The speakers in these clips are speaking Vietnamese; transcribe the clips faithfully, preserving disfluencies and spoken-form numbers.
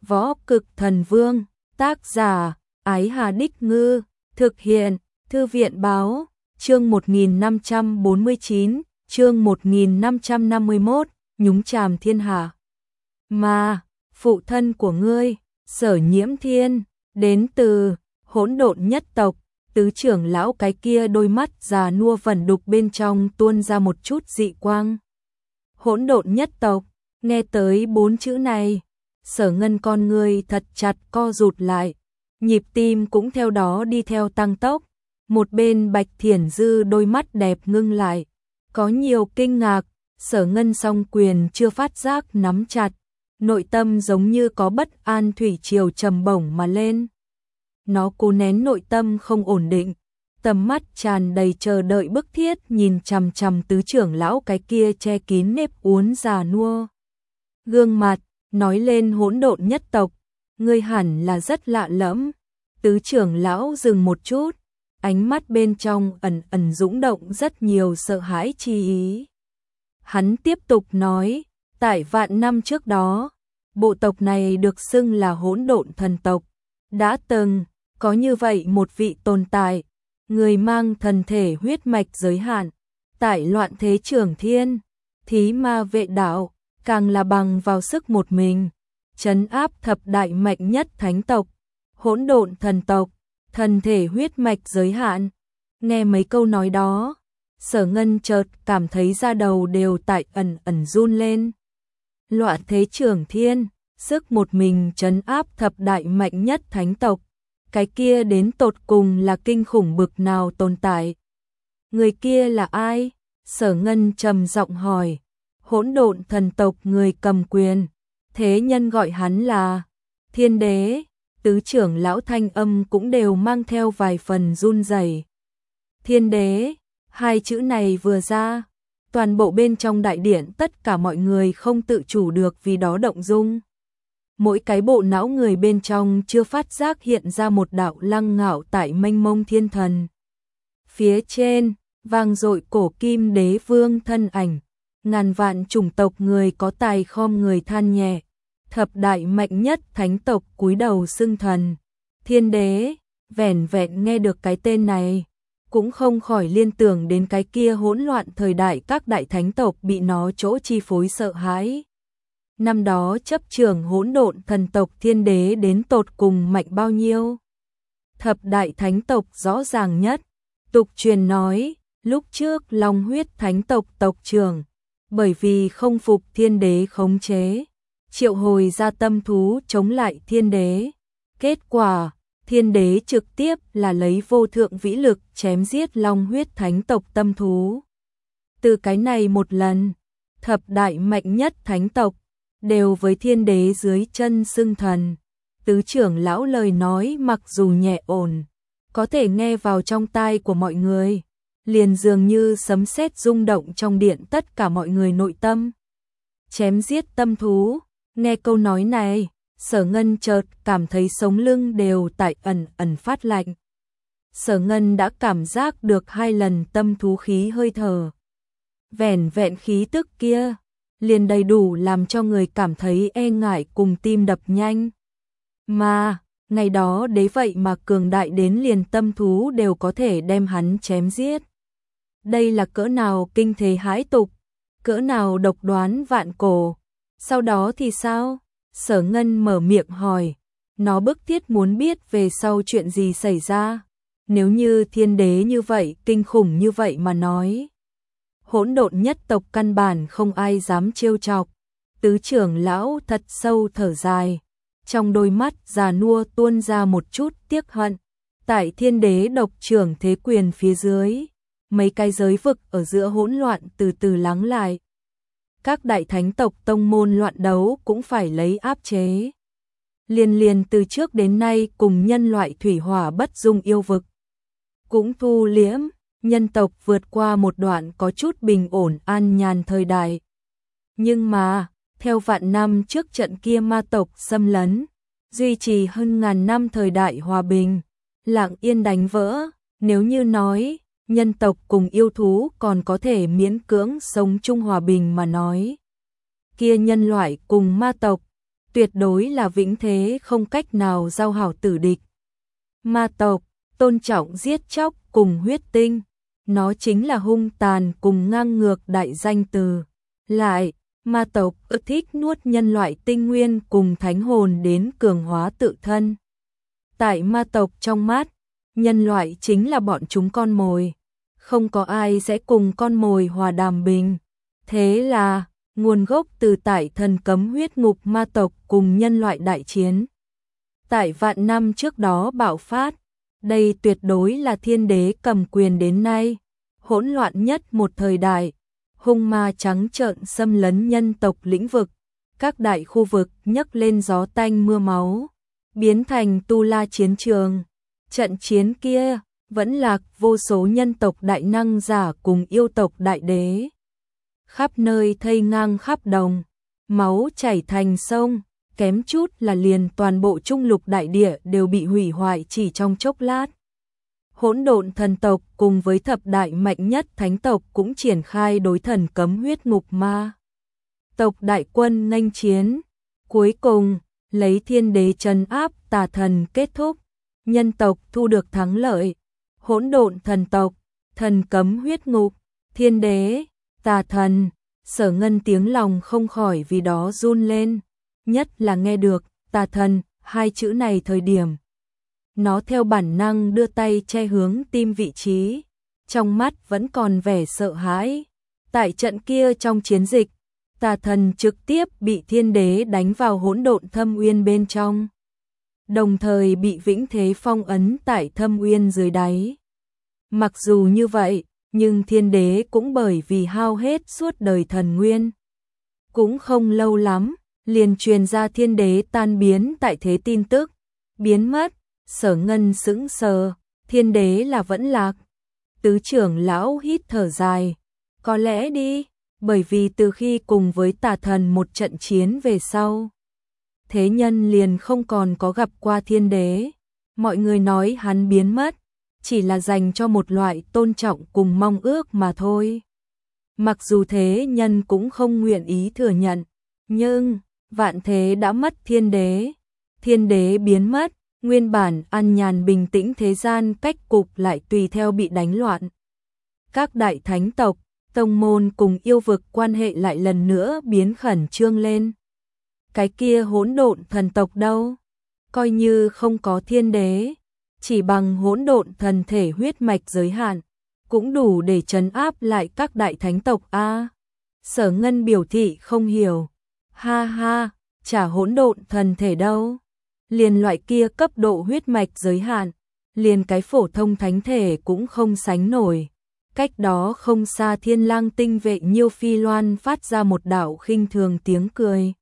Võ Cực Thần Vương, tác giả, Ái Hà Đích Ngư, thực hiện, Thư viện Báo, chương một nghìn năm trăm bốn mươi chín, chương một nghìn năm trăm năm mươi mốt, nhúng chàm thiên hạ. Mà, phụ thân của ngươi, Sở Nhiễm Thiên, đến từ Hỗn Độn Nhất tộc, tứ trưởng lão cái kia đôi mắt già nua vẩn đục bên trong tuôn ra một chút dị quang. Hỗn Độn Nhất tộc, nghe tới bốn chữ này, Sở Ngân con ngươi thật chặt co rụt lại, nhịp tim cũng theo đó đi theo tăng tốc. Một bên Bạch Thiển Dư đôi mắt đẹp ngưng lại, có nhiều kinh ngạc. Sở Ngân song quyền chưa phát giác nắm chặt, nội tâm giống như có bất an thủy triều trầm bổng mà lên. Nó cố nén nội tâm không ổn định, tầm mắt tràn đầy chờ đợi bức thiết nhìn chằm chằm tứ trưởng lão cái kia che kín nếp uốn già nua. Gương mặt, nói lên Hỗn Độn Nhất tộc, ngươi hẳn là rất lạ lẫm. Tứ trưởng lão dừng một chút, ánh mắt bên trong ẩn ẩn dũng động rất nhiều sợ hãi chi ý. Hắn tiếp tục nói, tại vạn năm trước đó, bộ tộc này được xưng là Hỗn Độn Thần tộc, đã từng có như vậy một vị tồn tại, người mang thần thể huyết mạch giới hạn, tại loạn thế trường thiên, thí ma vệ đạo, càng là bằng vào sức một mình, trấn áp thập đại mạnh nhất thánh tộc, Hỗn Độn Thần tộc, thần thể huyết mạch giới hạn. Nghe mấy câu nói đó, Sở Ngân chợt cảm thấy da đầu đều tại ẩn ẩn run lên. Loạn thế trường thiên, sức một mình trấn áp thập đại mạnh nhất thánh tộc, cái kia đến tột cùng là kinh khủng bực nào tồn tại. Người kia là ai? Sở Ngân trầm giọng hỏi. Hỗn Độn Thần tộc người cầm quyền, thế nhân gọi hắn là Thiên Đế. Tứ trưởng lão thanh âm cũng đều mang theo vài phần run rẩy. Thiên Đế, hai chữ này vừa ra, toàn bộ bên trong đại điện tất cả mọi người không tự chủ được vì đó động dung. Mỗi cái bộ não người bên trong chưa phát giác hiện ra một đạo lăng ngạo tại mênh mông thiên thần. Phía trên, vang dội cổ kim đế vương thân ảnh, ngàn vạn chủng tộc người có tài khom người than nhẹ. Thập đại mạnh nhất thánh tộc cúi đầu xưng thần. Thiên Đế, vẻn vẹn nghe được cái tên này, cũng không khỏi liên tưởng đến cái kia hỗn loạn thời đại các đại thánh tộc bị nó chỗ chi phối sợ hãi. Năm đó chấp trưởng Hỗn Độn Thần tộc Thiên Đế đến tột cùng mạnh bao nhiêu? Thập đại thánh tộc rõ ràng nhất. Tục truyền nói, lúc trước Long Huyết Thánh tộc tộc trưởng, bởi vì không phục Thiên Đế khống chế, triệu hồi ra tâm thú chống lại Thiên Đế. Kết quả, Thiên Đế trực tiếp là lấy vô thượng vĩ lực chém giết Long Huyết Thánh tộc tâm thú. Từ cái này một lần, thập đại mạnh nhất thánh tộc đều với Thiên Đế dưới chân xưng thần. Tứ trưởng lão lời nói mặc dù nhẹ ổn, có thể nghe vào trong tai của mọi người, liền dường như sấm sét rung động trong điện tất cả mọi người nội tâm. Chém giết tâm thú. Nghe câu nói này, Sở Ngân chợt cảm thấy sống lưng đều tại ẩn ẩn phát lạnh. Sở Ngân đã cảm giác được hai lần tâm thú khí hơi thở. Vẻn vẹn khí tức kia, liền đầy đủ làm cho người cảm thấy e ngại cùng tim đập nhanh. Mà, ngày đó đế vậy mà cường đại đến liền tâm thú đều có thể đem hắn chém giết. Đây là cỡ nào kinh thế hãi tục, cỡ nào độc đoán vạn cổ. Sau đó thì sao? Sở Ngân mở miệng hỏi. Nó bức thiết muốn biết về sau chuyện gì xảy ra. Nếu như Thiên Đế như vậy, kinh khủng như vậy mà nói, Hỗn Độn Nhất tộc căn bản không ai dám trêu chọc. Tứ trưởng lão thật sâu thở dài, trong đôi mắt già nua tuôn ra một chút tiếc hận. Tại Thiên Đế độc trưởng thế quyền phía dưới, mấy cái giới vực ở giữa hỗn loạn từ từ lắng lại. Các đại thánh tộc tông môn loạn đấu cũng phải lấy áp chế. Liên liên từ trước đến nay cùng nhân loại thủy hỏa bất dung yêu vực cũng thu liễm, nhân tộc vượt qua một đoạn có chút bình ổn an nhàn thời đại. Nhưng mà, theo vạn năm trước trận kia ma tộc xâm lấn, duy trì hơn ngàn năm thời đại hòa bình, lặng yên đánh vỡ. Nếu như nói, nhân tộc cùng yêu thú còn có thể miễn cưỡng sống chung hòa bình mà nói, kia nhân loại cùng ma tộc tuyệt đối là vĩnh thế không cách nào giao hảo tử địch. Ma tộc, tôn trọng giết chóc cùng huyết tinh, nó chính là hung tàn cùng ngang ngược đại danh từ. Lại, ma tộc ưa thích nuốt nhân loại tinh nguyên cùng thánh hồn đến cường hóa tự thân. Tại ma tộc trong mắt, nhân loại chính là bọn chúng con mồi, không có ai sẽ cùng con mồi hòa đàm bình. Thế là, nguồn gốc từ tại thần cấm huyết ngục ma tộc cùng nhân loại đại chiến. Tại vạn năm trước đó bạo phát, đây tuyệt đối là thiên đế cầm quyền đến nay, hỗn loạn nhất một thời đại, hung ma trắng trợn xâm lấn nhân tộc lĩnh vực, các đại khu vực nhấc lên gió tanh mưa máu, biến thành tu la chiến trường. Trận chiến kia, vẫn lạc vô số nhân tộc đại năng giả cùng yêu tộc đại đế. Khắp nơi thây ngang khắp đồng, máu chảy thành sông, kém chút là liền toàn bộ trung lục đại địa đều bị hủy hoại chỉ trong chốc lát. Hỗn độn thần tộc cùng với thập đại mạnh nhất thánh tộc cũng triển khai đối thần cấm huyết ngục ma tộc đại quân nghênh chiến. Cuối cùng, lấy thiên đế trấn áp tà thần kết thúc, nhân tộc thu được thắng lợi. Hỗn độn thần tộc, thần cấm huyết ngục, thiên đế, tà thần, Sở Ngân tiếng lòng không khỏi vì đó run lên, nhất là nghe được tà thần hai chữ này thời điểm. Nó theo bản năng đưa tay che hướng tim vị trí, trong mắt vẫn còn vẻ sợ hãi. Tại trận kia trong chiến dịch, tà thần trực tiếp bị thiên đế đánh vào hỗn độn thâm uyên bên trong, đồng thời bị vĩnh thế phong ấn tại thâm uyên dưới đáy. Mặc dù như vậy, nhưng thiên đế cũng bởi vì hao hết suốt đời thần nguyên. Cũng không lâu lắm, liền truyền ra thiên đế tan biến tại thế tin tức, biến mất. Sở Ngân sững sờ, thiên đế là vẫn lạc. Tứ trưởng lão hít thở dài, có lẽ đi, bởi vì từ khi cùng với tà thần một trận chiến về sau, thế nhân liền không còn có gặp qua thiên đế. Mọi người nói hắn biến mất, chỉ là dành cho một loại tôn trọng cùng mong ước mà thôi. Mặc dù thế nhân cũng không nguyện ý thừa nhận, nhưng vạn thế đã mất thiên đế. Thiên đế biến mất, nguyên bản an nhàn bình tĩnh thế gian cách cục lại tùy theo bị đánh loạn. Các đại thánh tộc, tông môn cùng yêu vực quan hệ lại lần nữa biến khẩn trương lên. Cái kia hỗn độn thần tộc đâu? Coi như không có thiên đế, chỉ bằng hỗn độn thần thể huyết mạch giới hạn, cũng đủ để trấn áp lại các đại thánh tộc a. Sở Ngân biểu thị không hiểu. Ha ha, chả hỗn độn thần thể đâu. Liền loại kia cấp độ huyết mạch giới hạn, liền cái phổ thông thánh thể cũng không sánh nổi. Cách đó không xa Thiên Lang tinh vệ Nhiêu Phi Loan phát ra một đạo khinh thường tiếng cười.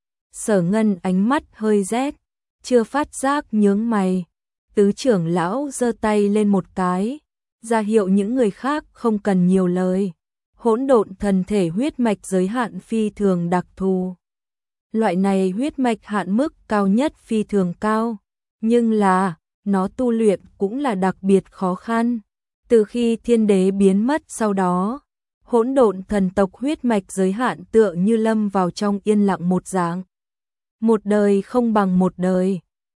Sở Ngân ánh mắt hơi rét, chưa phát giác nhướng mày. Tứ trưởng lão giơ tay lên một cái, ra hiệu những người khác không cần nhiều lời. Hỗn độn thần thể huyết mạch giới hạn phi thường đặc thù. Loại này huyết mạch hạn mức cao nhất phi thường cao, nhưng là, nó tu luyện cũng là đặc biệt khó khăn. Từ khi thiên đế biến mất sau đó, hỗn độn thần tộc huyết mạch giới hạn tựa như lâm vào trong yên lặng một dạng. Một đời không bằng một đời,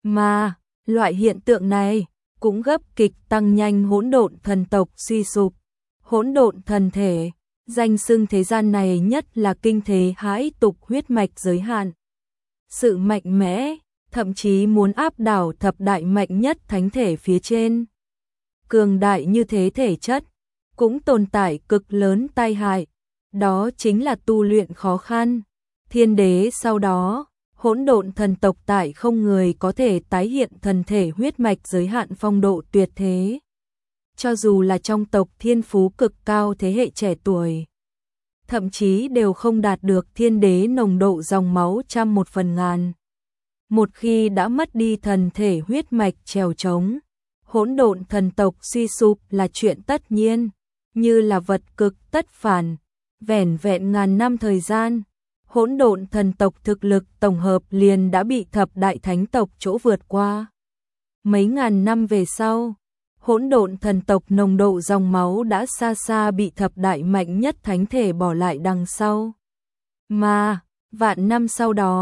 mà loại hiện tượng này cũng gấp kịch tăng nhanh hỗn độn thần tộc suy sụp. Hỗn độn thần thể, danh xưng thế gian này nhất là kinh thế hãi tục huyết mạch giới hạn. Sự mạnh mẽ, thậm chí muốn áp đảo thập đại mạnh nhất thánh thể phía trên. Cường đại như thế thể chất, cũng tồn tại cực lớn tai hại, đó chính là tu luyện khó khăn. Thiên đế sau đó, hỗn độn thần tộc tại không người có thể tái hiện thần thể huyết mạch giới hạn phong độ tuyệt thế. Cho dù là trong tộc thiên phú cực cao thế hệ trẻ tuổi, thậm chí đều không đạt được thiên đế nồng độ dòng máu trăm một phần ngàn. Một khi đã mất đi thần thể huyết mạch trèo trống, hỗn độn thần tộc suy sụp là chuyện tất nhiên, như là vật cực tất phản. Vẻn vẹn ngàn năm thời gian, hỗn độn thần tộc thực lực tổng hợp liền đã bị thập đại thánh tộc chỗ vượt qua. Mấy ngàn năm về sau, hỗn độn thần tộc nồng độ dòng máu đã xa xa bị thập đại mạnh nhất thánh thể bỏ lại đằng sau. Mà, vạn năm sau đó,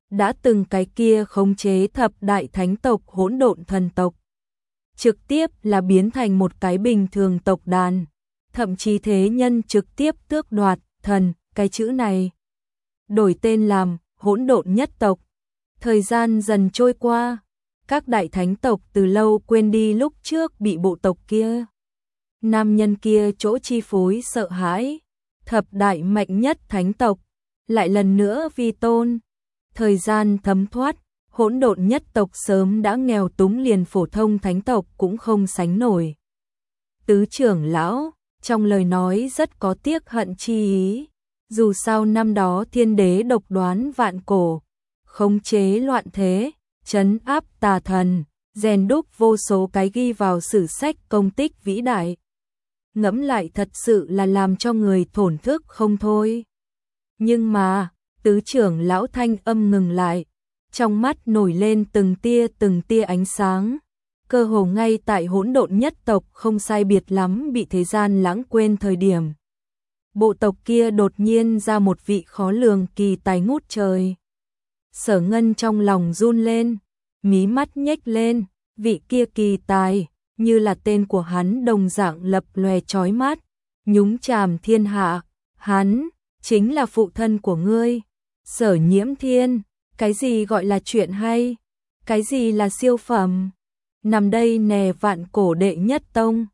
đã từng cái kia khống chế thập đại thánh tộc hỗn độn thần tộc, trực tiếp là biến thành một cái bình thường tộc đàn, thậm chí thế nhân trực tiếp tước đoạt thần cái chữ này, đổi tên làm hỗn độn nhất tộc. Thời gian dần trôi qua, các đại thánh tộc từ lâu quên đi lúc trước bị bộ tộc kia, nam nhân kia chỗ chi phối sợ hãi, thập đại mạnh nhất thánh tộc lại lần nữa vi tôn. Thời gian thấm thoát, hỗn độn nhất tộc sớm đã nghèo túng, liền phổ thông thánh tộc cũng không sánh nổi. Tứ trưởng lão trong lời nói rất có tiếc hận chi ý, dù sao năm đó thiên đế độc đoán vạn cổ, khống chế loạn thế, trấn áp tà thần, rèn đúc vô số cái ghi vào sử sách công tích vĩ đại. Ngẫm lại thật sự là làm cho người thổn thức không thôi. Nhưng mà, tứ trưởng lão thanh âm ngừng lại, trong mắt nổi lên từng tia từng tia ánh sáng. Cơ hồ ngay tại hỗn độn nhất tộc không sai biệt lắm bị thế gian lãng quên thời điểm, bộ tộc kia đột nhiên ra một vị khó lường kỳ tài ngút trời. Sở Ngân trong lòng run lên, mí mắt nhếch lên, vị kia kỳ tài, như là tên của hắn đồng dạng lập lòe chói mắt, nhúng chàm thiên hạ, hắn chính là phụ thân của ngươi, Sở Nhiễm Thiên. Cái gì gọi là chuyện hay? Cái gì là siêu phẩm? Nằm đây nè, vạn cổ đệ nhất tông,